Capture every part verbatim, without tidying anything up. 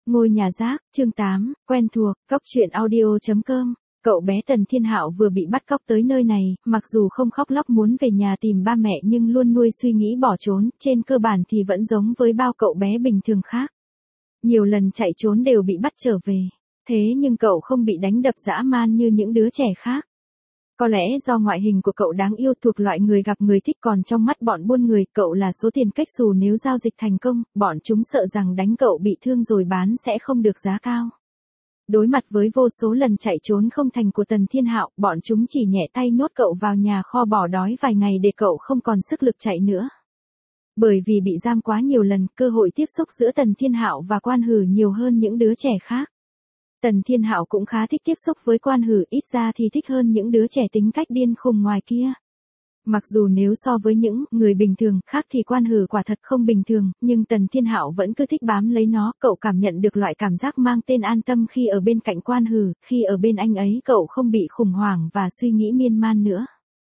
Ngôi nhà rác, chương tám, quen thuộc, cóc truyện audio chấm com. Cậu bé Tần Thiên Hạo vừa bị bắt cóc tới nơi này, mặc dù không khóc lóc muốn về nhà tìm ba mẹ nhưng luôn nuôi suy nghĩ bỏ trốn, trên cơ bản thì vẫn giống với bao cậu bé bình thường khác. Nhiều lần chạy trốn đều bị bắt trở về. Thế nhưng cậu không bị đánh đập dã man như những đứa trẻ khác. Có lẽ do ngoại hình của cậu đáng yêu thuộc loại người gặp người thích, còn trong mắt bọn buôn người cậu là số tiền cách xù, nếu giao dịch thành công, bọn chúng sợ rằng đánh cậu bị thương rồi bán sẽ không được giá cao. Đối mặt với vô số lần chạy trốn không thành của Tần Thiên Hạo, bọn chúng chỉ nhẹ tay nhốt cậu vào nhà kho bỏ đói vài ngày để cậu không còn sức lực chạy nữa. Bởi vì bị giam quá nhiều lần, cơ hội tiếp xúc giữa Tần Thiên Hạo và Quan Hử nhiều hơn những đứa trẻ khác. Tần Thiên Hạo cũng khá thích tiếp xúc với Quan Hử, ít ra thì thích hơn những đứa trẻ tính cách điên khùng ngoài kia. Mặc dù nếu so với những người bình thường khác thì Quan Hử quả thật không bình thường, nhưng Tần Thiên Hạo vẫn cứ thích bám lấy nó, cậu cảm nhận được loại cảm giác mang tên an tâm khi ở bên cạnh Quan Hử, khi ở bên anh ấy cậu không bị khủng hoảng và suy nghĩ miên man nữa.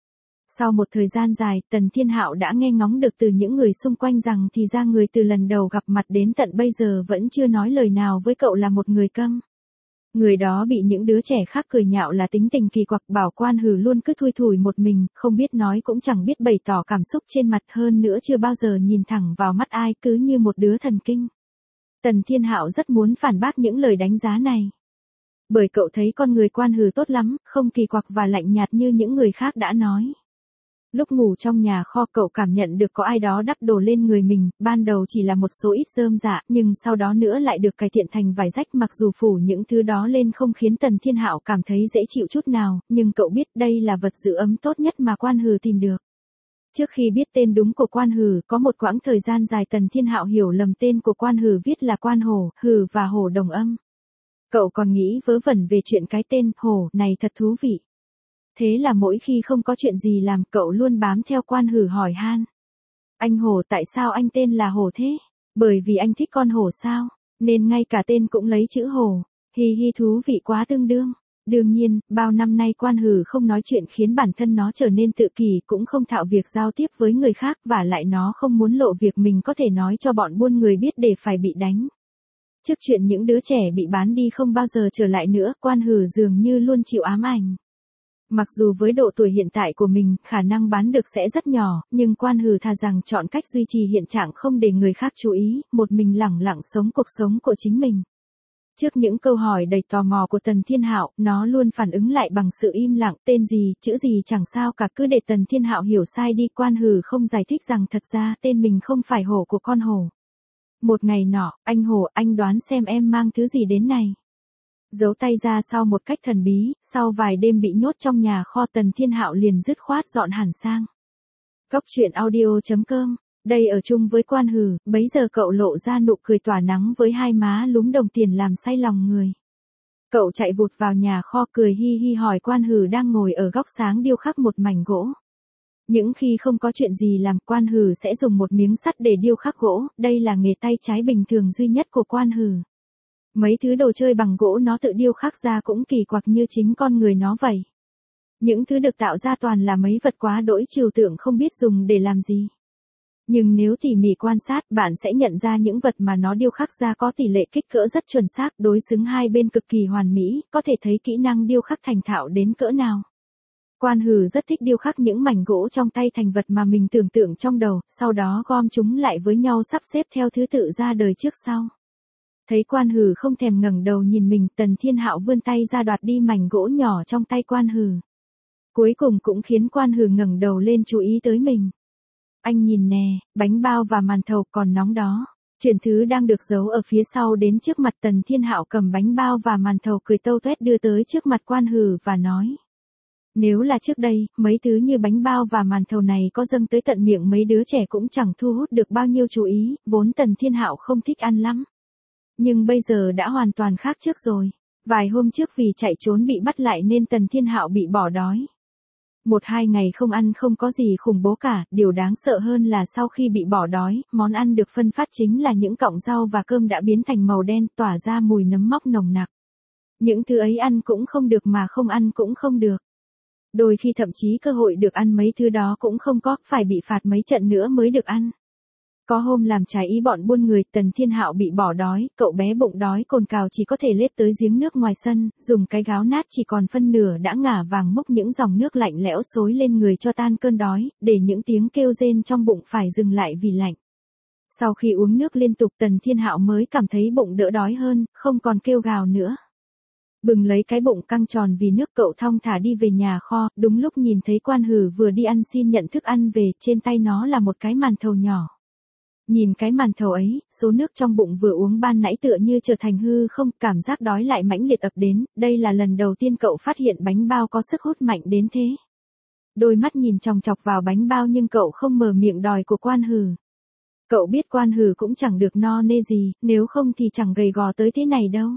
Sau một thời gian dài, Tần Thiên Hạo đã nghe ngóng được từ những người xung quanh rằng thì ra người từ lần đầu gặp mặt đến tận bây giờ vẫn chưa nói lời nào với cậu là một người câm. Người đó bị những đứa trẻ khác cười nhạo là tính tình kỳ quặc, bảo Quan Hử luôn cứ thui thủi một mình, không biết nói cũng chẳng biết bày tỏ cảm xúc trên mặt, hơn nữa chưa bao giờ nhìn thẳng vào mắt ai, cứ như một đứa thần kinh. Tần Thiên Hạo rất muốn phản bác những lời đánh giá này. Bởi cậu thấy con người Quan Hử tốt lắm, không kỳ quặc và lạnh nhạt như những người khác đã nói. Lúc ngủ trong nhà kho cậu cảm nhận được có ai đó đắp đồ lên người mình, ban đầu chỉ là một số ít rơm rạ, nhưng sau đó nữa lại được cải thiện thành vải rách, mặc dù phủ những thứ đó lên không khiến Tần Thiên Hạo cảm thấy dễ chịu chút nào, nhưng cậu biết đây là vật giữ ấm tốt nhất mà Quan Hử tìm được. Trước khi biết tên đúng của Quan Hử, có một quãng thời gian dài Tần Thiên Hạo hiểu lầm tên của Quan Hử viết là Quan Hổ, Hử và Hổ đồng âm. Cậu còn nghĩ vớ vẩn về chuyện cái tên Hổ này thật thú vị. Thế là mỗi khi không có chuyện gì làm, cậu luôn bám theo Quan Hử hỏi han. Anh Hổ, tại sao anh tên là Hổ thế? Bởi vì anh thích con hổ sao? Nên ngay cả tên cũng lấy chữ Hổ. Hi hi, thú vị quá tương đương. Đương nhiên, bao năm nay Quan Hử không nói chuyện khiến bản thân nó trở nên tự kỷ, cũng không thạo việc giao tiếp với người khác, và lại nó không muốn lộ việc mình có thể nói cho bọn buôn người biết để phải bị đánh. Trước chuyện những đứa trẻ bị bán đi không bao giờ trở lại nữa, Quan Hử dường như luôn chịu ám ảnh. Mặc dù với độ tuổi hiện tại của mình, khả năng bán được sẽ rất nhỏ, nhưng Quan Hử thà rằng chọn cách duy trì hiện trạng không để người khác chú ý, một mình lẳng lặng sống cuộc sống của chính mình. Trước những câu hỏi đầy tò mò của Tần Thiên Hạo, nó luôn phản ứng lại bằng sự im lặng, tên gì, chữ gì chẳng sao cả, cứ để Tần Thiên Hạo hiểu sai đi. Quan Hử không giải thích rằng thật ra tên mình không phải hổ của con hổ. Một ngày nọ, anh Hổ, anh đoán xem em mang thứ gì đến này. Giấu tay ra sau một cách thần bí, sau vài đêm bị nhốt trong nhà kho, Tần Thiên Hạo liền dứt khoát dọn hẳn sang. Cóc truyện audio chấm com, đây ở chung với Quan Hử, bấy giờ cậu lộ ra nụ cười tỏa nắng với hai má lúm đồng tiền làm say lòng người. Cậu chạy vụt vào nhà kho cười hi hi hỏi Quan Hử đang ngồi ở góc sáng điêu khắc một mảnh gỗ. Những khi không có chuyện gì làm, Quan Hử sẽ dùng một miếng sắt để điêu khắc gỗ, đây là nghề tay trái bình thường duy nhất của Quan Hử. Mấy thứ đồ chơi bằng gỗ nó tự điêu khắc ra cũng kỳ quặc như chính con người nó vậy. Những thứ được tạo ra toàn là mấy vật quá đỗi trừu tượng không biết dùng để làm gì. Nhưng nếu tỉ mỉ quan sát, bạn sẽ nhận ra những vật mà nó điêu khắc ra có tỷ lệ kích cỡ rất chuẩn xác, đối xứng hai bên cực kỳ hoàn mỹ, có thể thấy kỹ năng điêu khắc thành thạo đến cỡ nào. Quan Hử rất thích điêu khắc những mảnh gỗ trong tay thành vật mà mình tưởng tượng trong đầu, sau đó gom chúng lại với nhau sắp xếp theo thứ tự ra đời trước sau. Thấy Quan Hử không thèm ngẩng đầu nhìn mình, Tần Thiên Hạo vươn tay ra đoạt đi mảnh gỗ nhỏ trong tay Quan Hử. Cuối cùng cũng khiến Quan Hử ngẩng đầu lên chú ý tới mình. Anh nhìn nè, bánh bao và màn thầu còn nóng đó. Chuyện thứ đang được giấu ở phía sau đến trước mặt Tần Thiên Hạo, cầm bánh bao và màn thầu cười tâu tuét đưa tới trước mặt Quan Hử và nói. Nếu là trước đây, mấy thứ như bánh bao và màn thầu này có dâng tới tận miệng mấy đứa trẻ cũng chẳng thu hút được bao nhiêu chú ý, vốn Tần Thiên Hạo không thích ăn lắm. Nhưng bây giờ đã hoàn toàn khác trước rồi. Vài hôm trước vì chạy trốn bị bắt lại nên Tần Thiên Hạo bị bỏ đói. Một hai ngày không ăn không có gì khủng bố cả, điều đáng sợ hơn là sau khi bị bỏ đói, món ăn được phân phát chính là những cọng rau và cơm đã biến thành màu đen, tỏa ra mùi nấm mốc nồng nặc. Những thứ ấy ăn cũng không được mà không ăn cũng không được. Đôi khi thậm chí cơ hội được ăn mấy thứ đó cũng không có, phải bị phạt mấy trận nữa mới được ăn. Có hôm làm trái ý bọn buôn người, Tần Thiên Hạo bị bỏ đói, cậu bé bụng đói cồn cào chỉ có thể lết tới giếng nước ngoài sân, dùng cái gáo nát chỉ còn phân nửa đã ngả vàng múc những dòng nước lạnh lẽo xối lên người cho tan cơn đói, để những tiếng kêu rên trong bụng phải dừng lại vì lạnh. Sau khi uống nước liên tục Tần Thiên Hạo mới cảm thấy bụng đỡ đói hơn, không còn kêu gào nữa. Bừng lấy cái bụng căng tròn vì nước cậu thong thả đi về nhà kho, đúng lúc nhìn thấy Quan Hử vừa đi ăn xin nhận thức ăn về, trên tay nó là một cái màn thầu nhỏ. Nhìn cái màn thầu ấy, số nước trong bụng vừa uống ban nãy tựa như trở thành hư không, cảm giác đói lại mãnh liệt ập đến, đây là lần đầu tiên cậu phát hiện bánh bao có sức hút mạnh đến thế. Đôi mắt nhìn chòng chọc vào bánh bao nhưng cậu không mở miệng đòi của Quan Hử. Cậu biết Quan Hử cũng chẳng được no nê gì, nếu không thì chẳng gầy gò tới thế này đâu.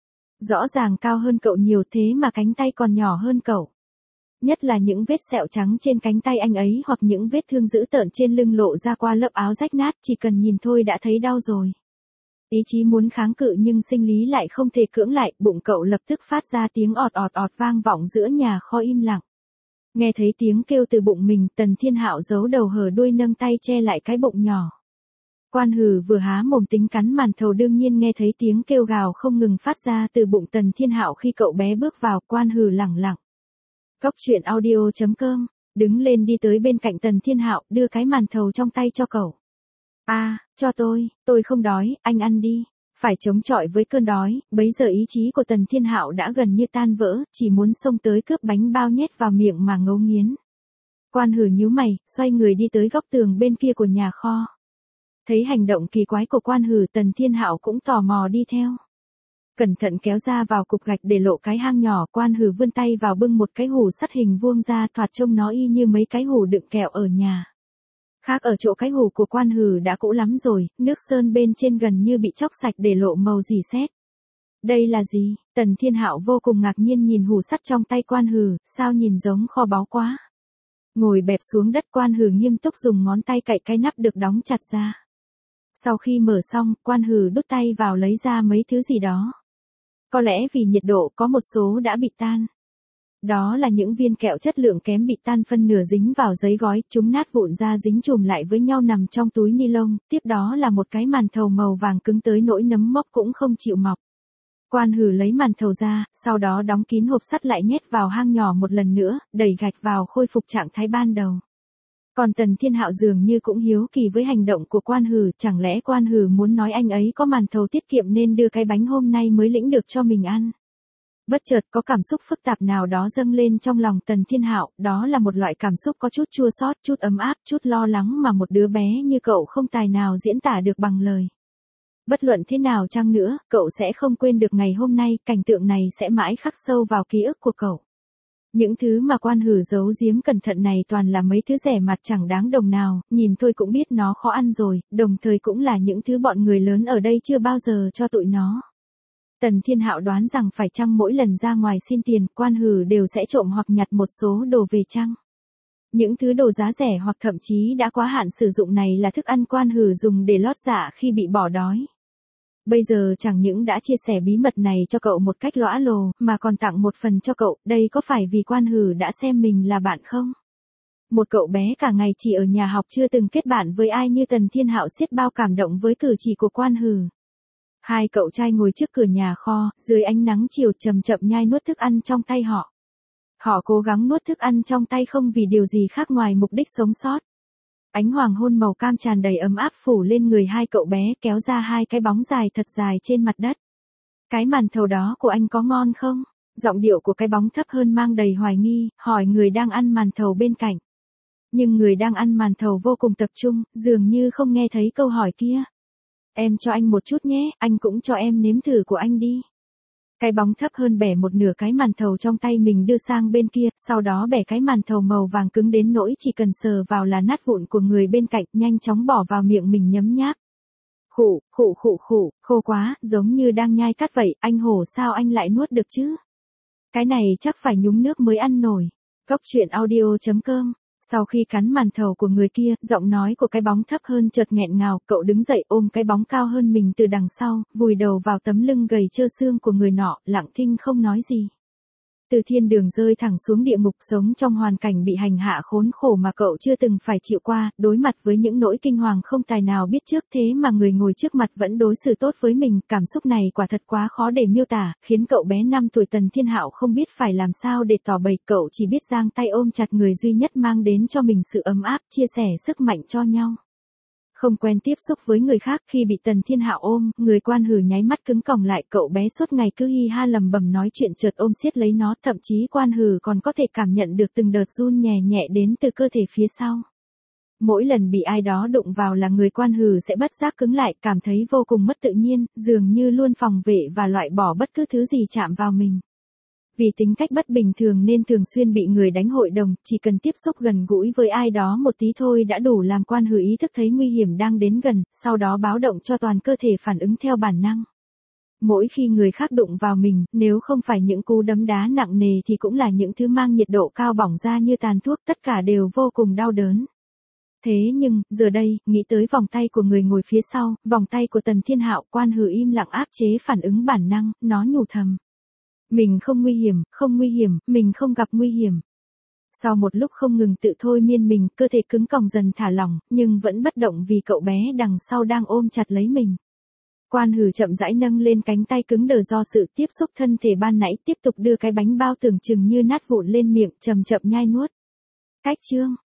Rõ ràng cao hơn cậu nhiều thế mà cánh tay còn nhỏ hơn cậu. Nhất là những vết sẹo trắng trên cánh tay anh ấy hoặc những vết thương dữ tợn trên lưng lộ ra qua lớp áo rách nát, chỉ cần nhìn thôi đã thấy đau rồi. Ý chí muốn kháng cự nhưng sinh lý lại không thể cưỡng lại, bụng cậu lập tức phát ra tiếng ọt ọt ọt vang vọng giữa nhà kho im lặng. Nghe thấy tiếng kêu từ bụng mình, Tần Thiên Hạo giấu đầu hở đuôi nâng tay che lại cái bụng nhỏ. Quan Hử vừa há mồm tính cắn màn thầu đương nhiên nghe thấy tiếng kêu gào không ngừng phát ra từ bụng Tần Thiên Hạo khi cậu bé bước vào. Quan Hử lẳng lặng. Cốc truyện audio chấm com, đứng lên đi tới bên cạnh Tần Thiên Hạo, đưa cái màn thầu trong tay cho cậu. A, à, cho tôi, tôi không đói, anh ăn đi. Phải chống chọi với cơn đói, bấy giờ ý chí của Tần Thiên Hạo đã gần như tan vỡ, chỉ muốn xông tới cướp bánh bao nhét vào miệng mà ngấu nghiến. Quan Hử nhíu mày, xoay người đi tới góc tường bên kia của nhà kho. Thấy hành động kỳ quái của Quan Hử, Tần Thiên Hạo cũng tò mò đi theo. Cẩn thận kéo ra vào cục gạch để lộ cái hang nhỏ, Quan Hử vươn tay vào bưng một cái hũ sắt hình vuông ra, thoạt trông nó y như mấy cái hũ đựng kẹo ở nhà. Khác ở chỗ cái hũ của Quan Hử đã cũ lắm rồi, nước sơn bên trên gần như bị chóc sạch để lộ màu rỉ sét. Đây là gì? Tần Thiên Hạo vô cùng ngạc nhiên nhìn hũ sắt trong tay Quan Hử, sao nhìn giống kho báu quá. Ngồi bẹp xuống đất, Quan Hử nghiêm túc dùng ngón tay cạy cái nắp được đóng chặt ra. Sau khi mở xong, Quan Hử đút tay vào lấy ra mấy thứ gì đó. Có lẽ vì nhiệt độ có một số đã bị tan. Đó là những viên kẹo chất lượng kém bị tan phân nửa dính vào giấy gói, chúng nát vụn ra dính chùm lại với nhau nằm trong túi ni lông, tiếp đó là một cái màn thầu màu vàng cứng tới nỗi nấm mốc cũng không chịu mọc. Quan Hử lấy màn thầu ra, sau đó đóng kín hộp sắt lại nhét vào hang nhỏ một lần nữa, đẩy gạch vào khôi phục trạng thái ban đầu. Còn Tần Thiên Hạo dường như cũng hiếu kỳ với hành động của Quan Hử, chẳng lẽ Quan Hử muốn nói anh ấy có màn thầu tiết kiệm nên đưa cái bánh hôm nay mới lĩnh được cho mình ăn. Bất chợt có cảm xúc phức tạp nào đó dâng lên trong lòng Tần Thiên Hạo, đó là một loại cảm xúc có chút chua xót, chút ấm áp, chút lo lắng mà một đứa bé như cậu không tài nào diễn tả được bằng lời. Bất luận thế nào chăng nữa, cậu sẽ không quên được ngày hôm nay, cảnh tượng này sẽ mãi khắc sâu vào ký ức của cậu. Những thứ mà Quan Hử giấu giếm cẩn thận này toàn là mấy thứ rẻ mạt chẳng đáng đồng nào, nhìn thôi cũng biết nó khó ăn rồi, đồng thời cũng là những thứ bọn người lớn ở đây chưa bao giờ cho tụi nó. Tần Thiên Hạo đoán rằng phải chăng mỗi lần ra ngoài xin tiền, Quan Hử đều sẽ trộm hoặc nhặt một số đồ về chăng. Những thứ đồ giá rẻ hoặc thậm chí đã quá hạn sử dụng này là thức ăn Quan Hử dùng để lót dạ khi bị bỏ đói. Bây giờ chẳng những đã chia sẻ bí mật này cho cậu một cách lõa lồ, mà còn tặng một phần cho cậu, đây có phải vì Quan Hử đã xem mình là bạn không? Một cậu bé cả ngày chỉ ở nhà học chưa từng kết bạn với ai như Tần Thiên Hạo xiết bao cảm động với cử chỉ của Quan Hử. Hai cậu trai ngồi trước cửa nhà kho, dưới ánh nắng chiều chậm chậm nhai nuốt thức ăn trong tay họ. Họ cố gắng nuốt thức ăn trong tay không vì điều gì khác ngoài mục đích sống sót. Ánh hoàng hôn màu cam tràn đầy ấm áp phủ lên người hai cậu bé, kéo ra hai cái bóng dài thật dài trên mặt đất. Cái màn thầu đó của anh có ngon không? Giọng điệu của cái bóng thấp hơn mang đầy hoài nghi, hỏi người đang ăn màn thầu bên cạnh. Nhưng người đang ăn màn thầu vô cùng tập trung, dường như không nghe thấy câu hỏi kia. Em cho anh một chút nhé, anh cũng cho em nếm thử của anh đi. Cái bóng thấp hơn bẻ một nửa cái màn thầu trong tay mình đưa sang bên kia, sau đó bẻ cái màn thầu màu vàng cứng đến nỗi chỉ cần sờ vào là nát vụn của người bên cạnh, nhanh chóng bỏ vào miệng mình nhấm nháp. Khụ, khụ khụ khụ, khô quá, giống như đang nhai cát vậy, anh hổ sao anh lại nuốt được chứ? Cái này chắc phải nhúng nước mới ăn nổi. Cốc truyện audio chấm com. Sau khi cắn màn thầu của người kia, giọng nói của cái bóng thấp hơn chợt nghẹn ngào, cậu đứng dậy ôm cái bóng cao hơn mình từ đằng sau, vùi đầu vào tấm lưng gầy trơ xương của người nọ, lặng thinh không nói gì. Từ thiên đường rơi thẳng xuống địa ngục, sống trong hoàn cảnh bị hành hạ khốn khổ mà cậu chưa từng phải chịu qua, đối mặt với những nỗi kinh hoàng không tài nào biết trước, thế mà người ngồi trước mặt vẫn đối xử tốt với mình, cảm xúc này quả thật quá khó để miêu tả, khiến cậu bé năm tuổi Tần Thiên Hạo không biết phải làm sao để tỏ bày, cậu chỉ biết giang tay ôm chặt người duy nhất mang đến cho mình sự ấm áp, chia sẻ sức mạnh cho nhau. Không quen tiếp xúc với người khác, khi bị Tần Thiên Hạo ôm, người quan hử nháy mắt cứng còng lại, cậu bé suốt ngày cứ hi ha lầm bầm nói chuyện, chợt ôm siết lấy nó, thậm chí quan hử còn có thể cảm nhận được từng đợt run nhẹ nhẹ đến từ cơ thể phía sau. Mỗi lần bị ai đó đụng vào là người quan hử sẽ bất giác cứng lại, cảm thấy vô cùng mất tự nhiên, dường như luôn phòng vệ và loại bỏ bất cứ thứ gì chạm vào mình. Vì tính cách bất bình thường nên thường xuyên bị người đánh hội đồng, chỉ cần tiếp xúc gần gũi với ai đó một tí thôi đã đủ làm quan hử ý thức thấy nguy hiểm đang đến gần, sau đó báo động cho toàn cơ thể phản ứng theo bản năng. Mỗi khi người khác đụng vào mình, nếu không phải những cú đấm đá nặng nề thì cũng là những thứ mang nhiệt độ cao bỏng ra như tàn thuốc, tất cả đều vô cùng đau đớn. Thế nhưng, giờ đây, nghĩ tới vòng tay của người ngồi phía sau, vòng tay của Tần Thiên Hạo, quan hử im lặng áp chế phản ứng bản năng, nó nhủ thầm. Mình không nguy hiểm, không nguy hiểm, mình không gặp nguy hiểm. Sau một lúc không ngừng tự thôi miên mình, cơ thể cứng còng dần thả lỏng, nhưng vẫn bất động vì cậu bé đằng sau đang ôm chặt lấy mình. Quan hử chậm rãi nâng lên cánh tay cứng đờ do sự tiếp xúc thân thể ban nãy, tiếp tục đưa cái bánh bao tưởng chừng như nát vụn lên miệng, chậm chậm nhai nuốt. Cách chương